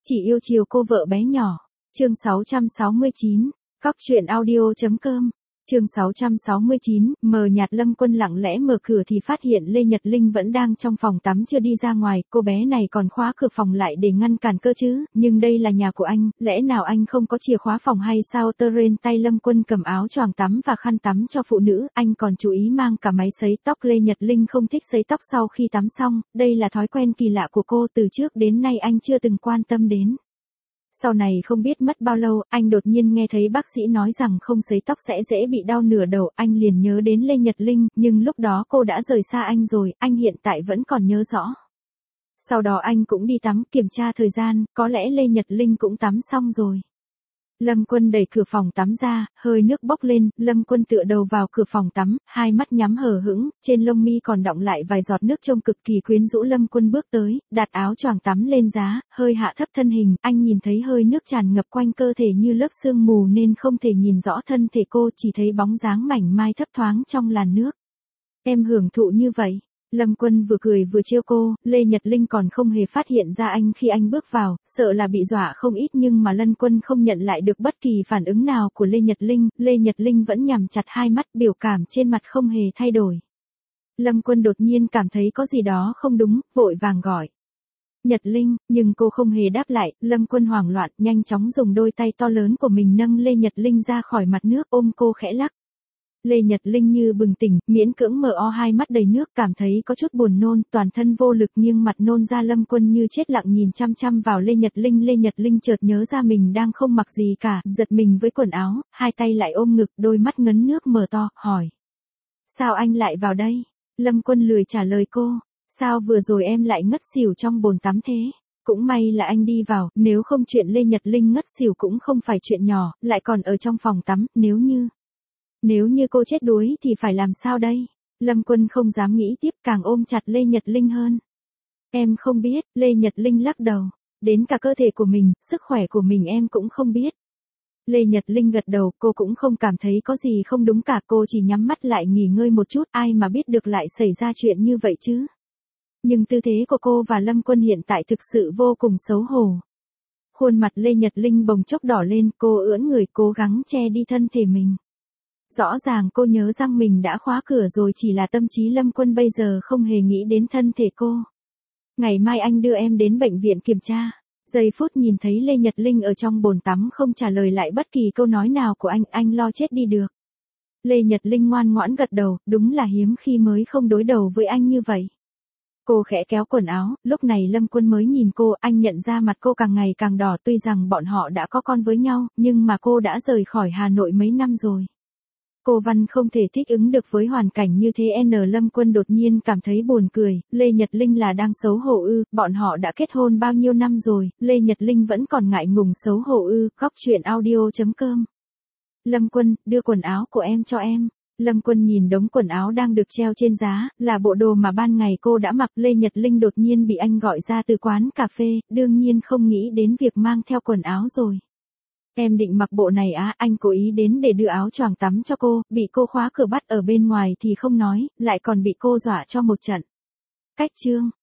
Chỉ yêu chiều cô vợ bé nhỏ. Chương 669. Cóc truyện audio.com. Chương 669, mờ nhạt. Lâm Quân lặng lẽ mở cửa thì phát hiện Lê Nhật Linh vẫn đang trong phòng tắm chưa đi ra ngoài, cô bé này còn khóa cửa phòng lại để ngăn cản cơ chứ, nhưng đây là nhà của anh, lẽ nào anh không có chìa khóa phòng hay sao? Trên tay Lâm Quân cầm áo choàng tắm và khăn tắm cho phụ nữ, anh còn chú ý mang cả máy sấy tóc. Lê Nhật Linh không thích sấy tóc sau khi tắm xong, đây là thói quen kỳ lạ của cô, từ trước đến nay anh chưa từng quan tâm đến. Sau này không biết mất bao lâu, anh đột nhiên nghe thấy bác sĩ nói rằng không sấy tóc sẽ dễ bị đau nửa đầu, anh liền nhớ đến Lê Nhật Linh, nhưng lúc đó cô đã rời xa anh rồi, anh hiện tại vẫn còn nhớ rõ. Sau đó anh cũng đi tắm, kiểm tra thời gian, có lẽ Lê Nhật Linh cũng tắm xong rồi. Lâm Quân đẩy cửa phòng tắm ra, hơi nước bốc lên, Lâm Quân tựa đầu vào cửa phòng tắm, hai mắt nhắm hờ hững, trên lông mi còn đọng lại vài giọt nước trông cực kỳ quyến rũ. Lâm Quân bước tới, đặt áo choàng tắm lên giá, hơi hạ thấp thân hình, anh nhìn thấy hơi nước tràn ngập quanh cơ thể như lớp sương mù nên không thể nhìn rõ thân thể cô, chỉ thấy bóng dáng mảnh mai thấp thoáng trong làn nước. Em hưởng thụ như vậy. Lâm Quân vừa cười vừa trêu cô, Lê Nhật Linh còn không hề phát hiện ra anh khi anh bước vào, sợ là bị dọa không ít, nhưng mà Lâm Quân không nhận lại được bất kỳ phản ứng nào của Lê Nhật Linh. Lê Nhật Linh vẫn nhắm chặt hai mắt, biểu cảm trên mặt không hề thay đổi. Lâm Quân đột nhiên cảm thấy có gì đó không đúng, vội vàng gọi Nhật Linh, nhưng cô không hề đáp lại. Lâm Quân hoảng loạn, nhanh chóng dùng đôi tay to lớn của mình nâng Lê Nhật Linh ra khỏi mặt nước, ôm cô khẽ lắc. Lê Nhật Linh như bừng tỉnh, miễn cưỡng mở hai mắt đầy nước, cảm thấy có chút buồn nôn, toàn thân vô lực nghiêng mặt nôn ra. Lâm Quân như chết lặng nhìn chăm chăm vào Lê Nhật Linh. Lê Nhật Linh chợt nhớ ra mình đang không mặc gì cả, giật mình với quần áo, hai tay lại ôm ngực, đôi mắt ngấn nước mở to, hỏi. Sao anh lại vào đây? Lâm Quân lười trả lời cô. Sao vừa rồi em lại ngất xỉu trong bồn tắm thế? Cũng may là anh đi vào, nếu không chuyện Lê Nhật Linh ngất xỉu cũng không phải chuyện nhỏ, lại còn ở trong phòng tắm, Nếu như cô chết đuối thì phải làm sao đây? Lâm Quân không dám nghĩ tiếp, càng ôm chặt Lê Nhật Linh hơn. Em không biết, Lê Nhật Linh lắc đầu. Đến cả cơ thể của mình, sức khỏe của mình em cũng không biết. Lê Nhật Linh gật đầu, cô cũng không cảm thấy có gì không đúng cả, cô chỉ nhắm mắt lại nghỉ ngơi một chút, ai mà biết được lại xảy ra chuyện như vậy chứ. Nhưng tư thế của cô và Lâm Quân hiện tại thực sự vô cùng xấu hổ. Khuôn mặt Lê Nhật Linh bồng chốc đỏ lên, cô ưỡn người cố gắng che đi thân thể mình. Rõ ràng cô nhớ rằng mình đã khóa cửa rồi, chỉ là tâm trí Lâm Quân bây giờ không hề nghĩ đến thân thể cô. Ngày mai anh đưa em đến bệnh viện kiểm tra. Giây phút nhìn thấy Lê Nhật Linh ở trong bồn tắm không trả lời lại bất kỳ câu nói nào của anh lo chết đi được. Lê Nhật Linh ngoan ngoãn gật đầu, đúng là hiếm khi mới không đối đầu với anh như vậy. Cô khẽ kéo quần áo, lúc này Lâm Quân mới nhìn cô, anh nhận ra mặt cô càng ngày càng đỏ, tuy rằng bọn họ đã có con với nhau, nhưng mà cô đã rời khỏi Hà Nội mấy năm rồi. Cô Văn không thể thích ứng được với hoàn cảnh như thế. Lâm Quân đột nhiên cảm thấy buồn cười, Lê Nhật Linh là đang xấu hổ ư? Bọn họ đã kết hôn bao nhiêu năm rồi, Lê Nhật Linh vẫn còn ngại ngùng xấu hổ ư? Cóc truyện audio.com. Lâm Quân, đưa quần áo của em cho em. Lâm Quân nhìn đống quần áo đang được treo trên giá, là bộ đồ mà ban ngày cô đã mặc. Lê Nhật Linh đột nhiên bị anh gọi ra từ quán cà phê, đương nhiên không nghĩ đến việc mang theo quần áo rồi. Em định mặc bộ này á? Anh cố ý đến để đưa áo choàng tắm cho cô, bị cô khóa cửa bắt ở bên ngoài thì không nói, lại còn bị cô dọa cho một trận. Cách chương.